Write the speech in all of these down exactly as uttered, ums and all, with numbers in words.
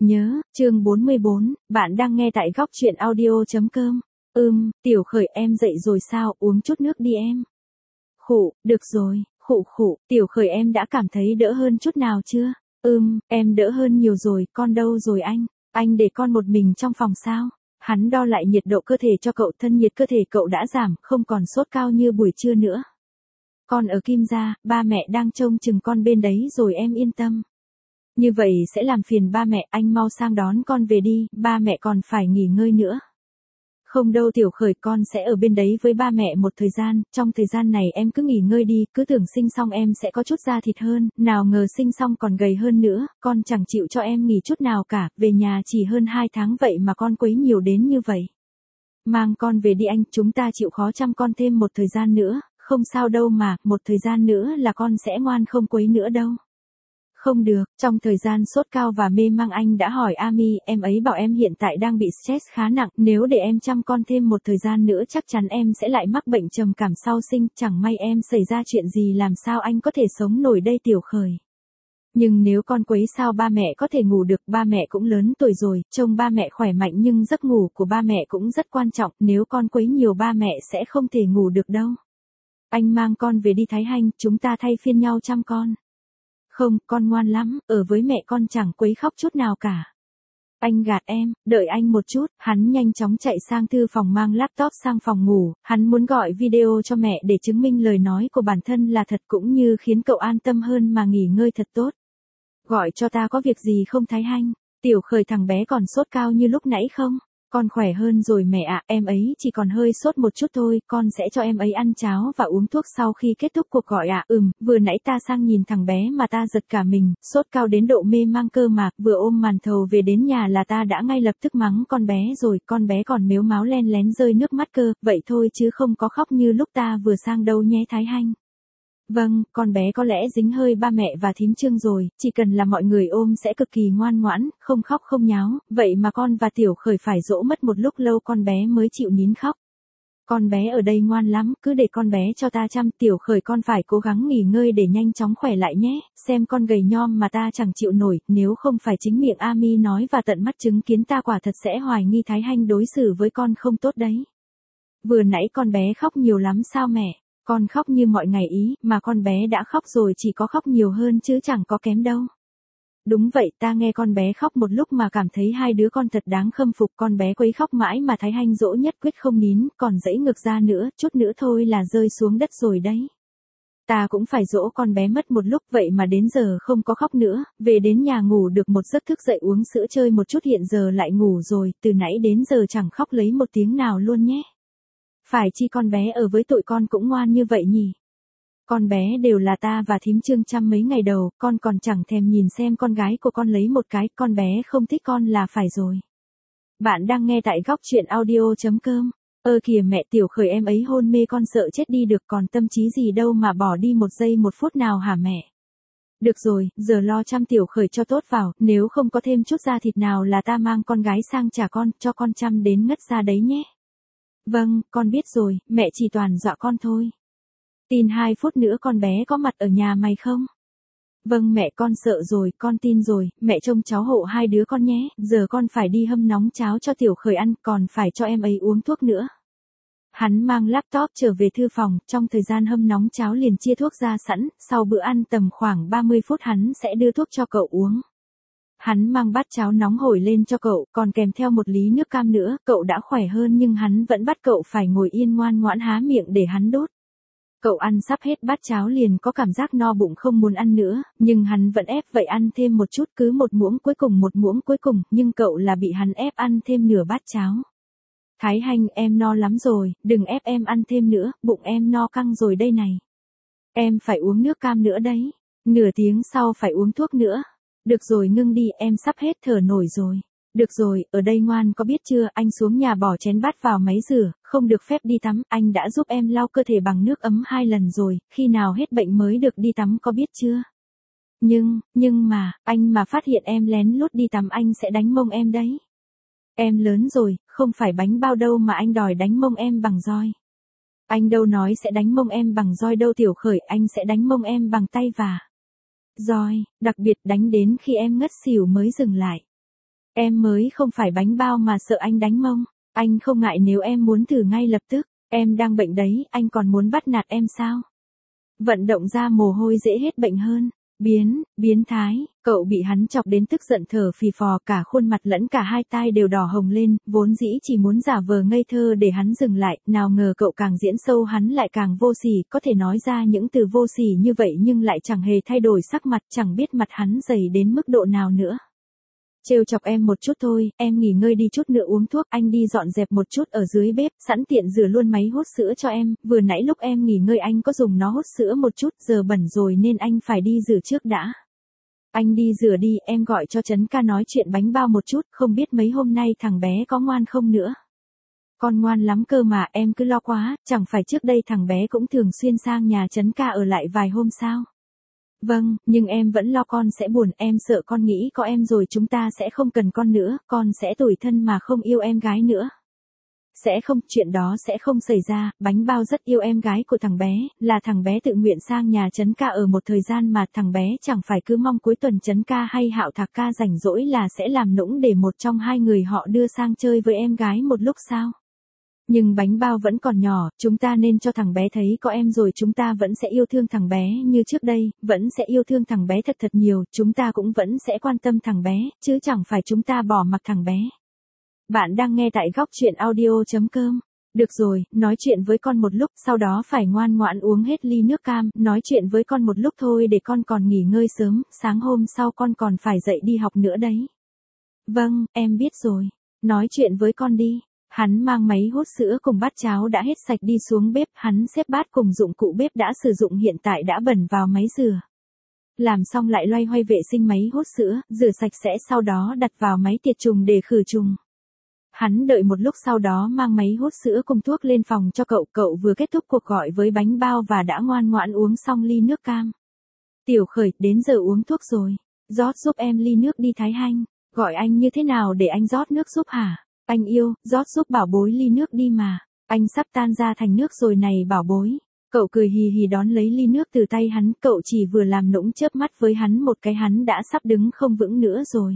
Nhớ, chương bốn mươi bốn, bạn đang nghe tại góc truyện audio.com. Ừm, Tiểu Khởi em dậy rồi sao, uống chút nước đi em. Khụ, được rồi, khụ khụ, Tiểu Khởi em đã cảm thấy đỡ hơn chút nào chưa? Ừm, em đỡ hơn nhiều rồi, con đâu rồi anh? Anh để con một mình trong phòng sao? Hắn đo lại nhiệt độ cơ thể cho cậu, thân nhiệt cơ thể cậu đã giảm, không còn sốt cao như buổi trưa nữa. Con ở Kim gia, ba mẹ đang trông chừng con bên đấy rồi em yên tâm. Như vậy sẽ làm phiền ba mẹ, anh mau sang đón con về đi, ba mẹ còn phải nghỉ ngơi nữa. Không đâu Tiểu Khởi, con sẽ ở bên đấy với ba mẹ một thời gian, trong thời gian này em cứ nghỉ ngơi đi, cứ tưởng sinh xong em sẽ có chút da thịt hơn, nào ngờ sinh xong còn gầy hơn nữa, con chẳng chịu cho em nghỉ chút nào cả, về nhà chỉ hơn hai tháng vậy mà con quấy nhiều đến như vậy. Mang con về đi anh, chúng ta chịu khó chăm con thêm một thời gian nữa, không sao đâu mà, một thời gian nữa là con sẽ ngoan không quấy nữa đâu. Không được, trong thời gian sốt cao và mê mang anh đã hỏi Ami, em ấy bảo em hiện tại đang bị stress khá nặng, nếu để em chăm con thêm một thời gian nữa chắc chắn em sẽ lại mắc bệnh trầm cảm sau sinh, chẳng may em xảy ra chuyện gì làm sao anh có thể sống nổi đây Tiểu Khởi. Nhưng nếu con quấy sao ba mẹ có thể ngủ được, ba mẹ cũng lớn tuổi rồi, trông ba mẹ khỏe mạnh nhưng giấc ngủ của ba mẹ cũng rất quan trọng, nếu con quấy nhiều ba mẹ sẽ không thể ngủ được đâu. Anh mang con về đi Thái Hanh, chúng ta thay phiên nhau chăm con. Không, con ngoan lắm, ở với mẹ con chẳng quấy khóc chút nào cả. Anh gạt em, đợi anh một chút, hắn nhanh chóng chạy sang thư phòng mang laptop sang phòng ngủ, hắn muốn gọi video cho mẹ để chứng minh lời nói của bản thân là thật cũng như khiến cậu an tâm hơn mà nghỉ ngơi thật tốt. Gọi cho ta có việc gì không Thái Hanh? Tiểu Khởi, thằng bé còn sốt cao như lúc nãy không? Con khỏe hơn rồi mẹ ạ, em ấy chỉ còn hơi sốt một chút thôi, con sẽ cho em ấy ăn cháo và uống thuốc sau khi kết thúc cuộc gọi ạ. Ừm, vừa nãy ta sang nhìn thằng bé mà ta giật cả mình, sốt cao đến độ mê mang cơ mà, vừa ôm màn thầu về đến nhà là ta đã ngay lập tức mắng con bé rồi, con bé còn mếu máo len lén rơi nước mắt cơ, vậy thôi chứ không có khóc như lúc ta vừa sang đâu nhé Thái Hanh. Vâng, con bé có lẽ dính hơi ba mẹ và thím Trương rồi, chỉ cần là mọi người ôm sẽ cực kỳ ngoan ngoãn, không khóc không nháo, vậy mà con và Tiểu Khởi phải dỗ mất một lúc lâu con bé mới chịu nín khóc. Con bé ở đây ngoan lắm, cứ để con bé cho ta chăm, Tiểu Khởi con phải cố gắng nghỉ ngơi để nhanh chóng khỏe lại nhé, xem con gầy nhom mà ta chẳng chịu nổi, nếu không phải chính miệng Ami nói và tận mắt chứng kiến ta quả thật sẽ hoài nghi Thái Hanh đối xử với con không tốt đấy. Vừa nãy con bé khóc nhiều lắm sao mẹ? Con khóc như mọi ngày ý, mà con bé đã khóc rồi, chỉ có khóc nhiều hơn chứ chẳng có kém đâu. Đúng vậy, ta nghe con bé khóc một lúc mà cảm thấy hai đứa con thật đáng khâm phục, con bé quấy khóc mãi mà Thái Hanh dỗ nhất quyết không nín, còn dãy ngược ra nữa, chút nữa thôi là rơi xuống đất rồi đấy. Ta cũng phải dỗ con bé mất một lúc, vậy mà đến giờ không có khóc nữa, về đến nhà ngủ được một giấc, thức dậy uống sữa chơi một chút, hiện giờ lại ngủ rồi, từ nãy đến giờ chẳng khóc lấy một tiếng nào luôn nhé. Phải chi con bé ở với tụi con cũng ngoan như vậy nhỉ? Con bé đều là ta và thím Trương chăm mấy ngày đầu, con còn chẳng thèm nhìn xem con gái của con lấy một cái, con bé không thích con là phải rồi. Bạn đang nghe tại góc truyện audio.com. Ơ kìa mẹ, Tiểu Khởi em ấy hôn mê, con sợ chết đi được, còn tâm trí gì đâu mà bỏ đi một giây một phút nào hả mẹ? Được rồi, giờ lo chăm Tiểu Khởi cho tốt vào, nếu không có thêm chút da thịt nào là ta mang con gái sang trả con, cho con chăm đến ngất ra đấy nhé. Vâng, con biết rồi, mẹ chỉ toàn dọa con thôi. Tin hai phút nữa con bé có mặt ở nhà mày không? Vâng mẹ, con sợ rồi, con tin rồi, mẹ trông cháu hộ hai đứa con nhé, giờ con phải đi hâm nóng cháo cho Tiểu Khởi ăn, còn phải cho em ấy uống thuốc nữa. Hắn mang laptop trở về thư phòng, trong thời gian hâm nóng cháo liền chia thuốc ra sẵn, sau bữa ăn tầm khoảng ba mươi phút hắn sẽ đưa thuốc cho cậu uống. Hắn mang bát cháo nóng hổi lên cho cậu, còn kèm theo một lý nước cam nữa, cậu đã khỏe hơn nhưng hắn vẫn bắt cậu phải ngồi yên ngoan ngoãn há miệng để hắn đút. Cậu ăn sắp hết bát cháo liền có cảm giác no bụng không muốn ăn nữa, nhưng hắn vẫn ép vậy ăn thêm một chút, cứ một muỗng cuối cùng một muỗng cuối cùng, nhưng cậu là bị hắn ép ăn thêm nửa bát cháo. Thái Hanh, em no lắm rồi, đừng ép em ăn thêm nữa, bụng em no căng rồi đây này. Em phải uống nước cam nữa đấy, nửa tiếng sau phải uống thuốc nữa. Được rồi ngưng đi, em sắp hết thở nổi rồi. Được rồi, ở đây ngoan có biết chưa, anh xuống nhà bỏ chén bát vào máy rửa, không được phép đi tắm, anh đã giúp em lau cơ thể bằng nước ấm hai lần rồi, khi nào hết bệnh mới được đi tắm có biết chưa? Nhưng, nhưng mà, anh mà phát hiện em lén lút đi tắm anh sẽ đánh mông em đấy. Em lớn rồi, không phải bánh bao đâu mà anh đòi đánh mông em bằng roi. Anh đâu nói sẽ đánh mông em bằng roi đâu Tiểu Khởi, anh sẽ đánh mông em bằng tay và roi, đặc biệt đánh đến khi em ngất xỉu mới dừng lại. Em mới không phải bánh bao mà sợ anh đánh mông. Anh không ngại nếu em muốn thử ngay lập tức. Em đang bệnh đấy, anh còn muốn bắt nạt em sao? Vận động ra mồ hôi dễ hết bệnh hơn. Biến, biến thái, cậu bị hắn chọc đến tức giận thở phì phò, cả khuôn mặt lẫn cả hai tai đều đỏ hồng lên, vốn dĩ chỉ muốn giả vờ ngây thơ để hắn dừng lại, nào ngờ cậu càng diễn sâu hắn lại càng vô sỉ, có thể nói ra những từ vô sỉ như vậy nhưng lại chẳng hề thay đổi sắc mặt, chẳng biết mặt hắn dày đến mức độ nào nữa. Trêu chọc em một chút thôi, em nghỉ ngơi đi chút nữa uống thuốc, anh đi dọn dẹp một chút ở dưới bếp, sẵn tiện rửa luôn máy hút sữa cho em, vừa nãy lúc em nghỉ ngơi anh có dùng nó hút sữa một chút, giờ bẩn rồi nên anh phải đi rửa trước đã. Anh đi rửa đi, em gọi cho Trấn ca nói chuyện bánh bao một chút, không biết mấy hôm nay thằng bé có ngoan không nữa. Con ngoan lắm cơ mà, em cứ lo quá, chẳng phải trước đây thằng bé cũng thường xuyên sang nhà Trấn ca ở lại vài hôm sao? Vâng, nhưng em vẫn lo con sẽ buồn, em sợ con nghĩ có em rồi chúng ta sẽ không cần con nữa, con sẽ tủi thân mà không yêu em gái nữa. Sẽ không, chuyện đó sẽ không xảy ra, bánh bao rất yêu em gái của thằng bé, là thằng bé tự nguyện sang nhà Trấn ca ở một thời gian mà thằng bé chẳng phải cứ mong cuối tuần Trấn ca hay Hạo Thạc ca rảnh rỗi là sẽ làm nũng để một trong hai người họ đưa sang chơi với em gái một lúc sao. Nhưng bánh bao vẫn còn nhỏ, chúng ta nên cho thằng bé thấy có em rồi chúng ta vẫn sẽ yêu thương thằng bé như trước đây, vẫn sẽ yêu thương thằng bé thật thật nhiều, chúng ta cũng vẫn sẽ quan tâm thằng bé, chứ chẳng phải chúng ta bỏ mặc thằng bé. Bạn đang nghe tại góc chuyện audio chấm com. Được rồi, nói chuyện với con một lúc, sau đó phải ngoan ngoãn uống hết ly nước cam, nói chuyện với con một lúc thôi để con còn nghỉ ngơi sớm, sáng hôm sau con còn phải dậy đi học nữa đấy. Vâng, em biết rồi. Nói chuyện với con đi. Hắn mang máy hút sữa cùng bát cháo đã hết sạch đi xuống bếp, hắn xếp bát cùng dụng cụ bếp đã sử dụng hiện tại đã bẩn vào máy rửa. Làm xong lại loay hoay vệ sinh máy hút sữa, rửa sạch sẽ sau đó đặt vào máy tiệt trùng để khử trùng. Hắn đợi một lúc sau đó mang máy hút sữa cùng thuốc lên phòng cho cậu, cậu vừa kết thúc cuộc gọi với bánh bao và đã ngoan ngoãn uống xong ly nước cam. Tiểu Khởi, đến giờ uống thuốc rồi, rót giúp em ly nước đi Thái Hanh, gọi anh như thế nào để anh rót nước giúp hả? Anh yêu, rót giúp bảo bối ly nước đi mà, anh sắp tan ra thành nước rồi này bảo bối. Cậu cười hì hì đón lấy ly nước từ tay hắn, cậu chỉ vừa làm nũng chớp mắt với hắn một cái hắn đã sắp đứng không vững nữa rồi.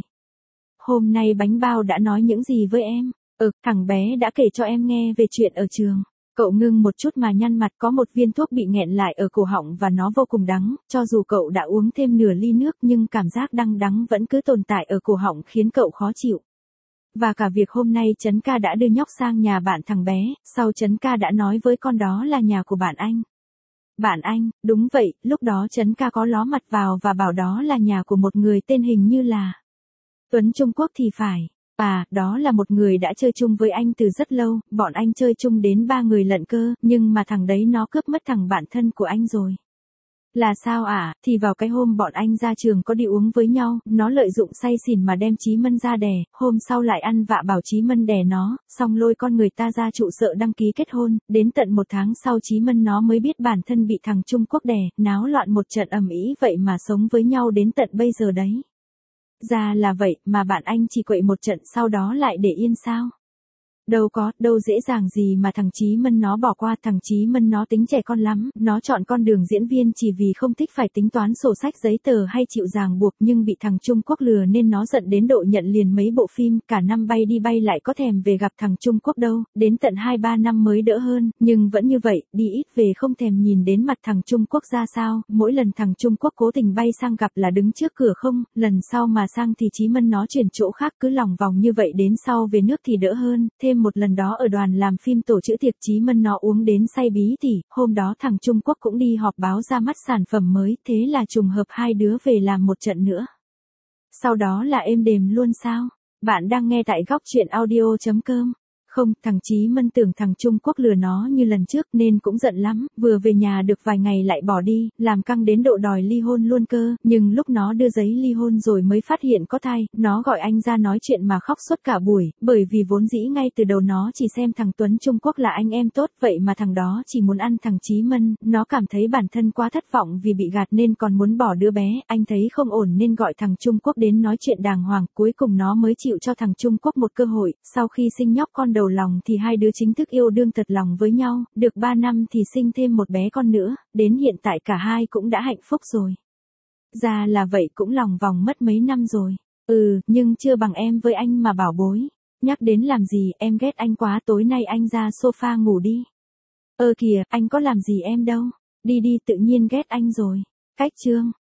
Hôm nay bánh bao đã nói những gì với em? Ừ, thằng bé đã kể cho em nghe về chuyện ở trường. Cậu ngưng một chút mà nhăn mặt, có một viên thuốc bị nghẹn lại ở cổ họng và nó vô cùng đắng, cho dù cậu đã uống thêm nửa ly nước nhưng cảm giác đắng đắng vẫn cứ tồn tại ở cổ họng khiến cậu khó chịu. Và cả việc hôm nay Trấn ca đã đưa nhóc sang nhà bạn thằng bé, sau Trấn ca đã nói với con đó là nhà của bạn anh. Bạn anh, đúng vậy, lúc đó Trấn ca có ló mặt vào và bảo đó là nhà của một người tên hình như là Tuấn Trung Quốc thì phải. À, đó là một người đã chơi chung với anh từ rất lâu, bọn anh chơi chung đến ba người lận cơ, nhưng mà thằng đấy nó cướp mất thằng bạn thân của anh rồi. Là sao ạ? À? Thì vào cái hôm bọn anh ra trường có đi uống với nhau, nó lợi dụng say xỉn mà đem Chí Mân ra đè, hôm sau lại ăn vạ bảo Chí Mân đè nó, xong lôi con người ta ra trụ sở đăng ký kết hôn, đến tận một tháng sau Chí Mân nó mới biết bản thân bị thằng Trung Quốc đè, náo loạn một trận ầm ĩ vậy mà sống với nhau đến tận bây giờ đấy. Ra là vậy, mà bạn anh chỉ quậy một trận sau đó lại để yên sao? Đâu có, đâu dễ dàng gì mà thằng Chí Mân nó bỏ qua, thằng Chí Mân nó tính trẻ con lắm, nó chọn con đường diễn viên chỉ vì không thích phải tính toán sổ sách giấy tờ hay chịu ràng buộc, nhưng bị thằng Trung Quốc lừa nên nó giận đến độ nhận liền mấy bộ phim, cả năm bay đi bay lại có thèm về gặp thằng Trung Quốc đâu, đến tận hai ba năm mới đỡ hơn, nhưng vẫn như vậy, đi ít về không thèm nhìn đến mặt thằng Trung Quốc ra sao, mỗi lần thằng Trung Quốc cố tình bay sang gặp là đứng trước cửa không, lần sau mà sang thì Chí Mân nó chuyển chỗ khác, cứ lòng vòng như vậy đến sau về nước thì đỡ hơn, thêm một lần đó ở đoàn làm phim tổ chữ tiệc Chí Mân nó uống đến say bí tỉ, hôm đó thằng Trung Quốc cũng đi họp báo ra mắt sản phẩm mới, thế là trùng hợp hai đứa về làm một trận nữa. Sau đó là êm đềm luôn sao? Bạn đang nghe tại góc chuyện audio chấm com. Không, thằng Chí Mân tưởng thằng Trung Quốc lừa nó như lần trước nên cũng giận lắm, vừa về nhà được vài ngày lại bỏ đi, làm căng đến độ đòi ly hôn luôn cơ, nhưng lúc nó đưa giấy ly hôn rồi mới phát hiện có thai, nó gọi anh ra nói chuyện mà khóc suốt cả buổi, bởi vì vốn dĩ ngay từ đầu nó chỉ xem thằng Tuấn Trung Quốc là anh em tốt, vậy mà thằng đó chỉ muốn ăn thằng Chí Mân, nó cảm thấy bản thân quá thất vọng vì bị gạt nên còn muốn bỏ đứa bé, anh thấy không ổn nên gọi thằng Trung Quốc đến nói chuyện đàng hoàng, cuối cùng nó mới chịu cho thằng Trung Quốc một cơ hội, sau khi sinh nhóc con đầu lòng thì hai đứa chính thức yêu đương thật lòng với nhau, được ba năm thì sinh thêm một bé con nữa, đến hiện tại cả hai cũng đã hạnh phúc rồi. Ra là vậy cũng lòng vòng mất mấy năm rồi. Ừ, nhưng chưa bằng em với anh mà bảo bối. Nhắc đến làm gì, em ghét anh quá, tối nay anh ra sofa ngủ đi. Ơ kìa, anh có làm gì em đâu. Đi đi, tự nhiên ghét anh rồi. Cách chương.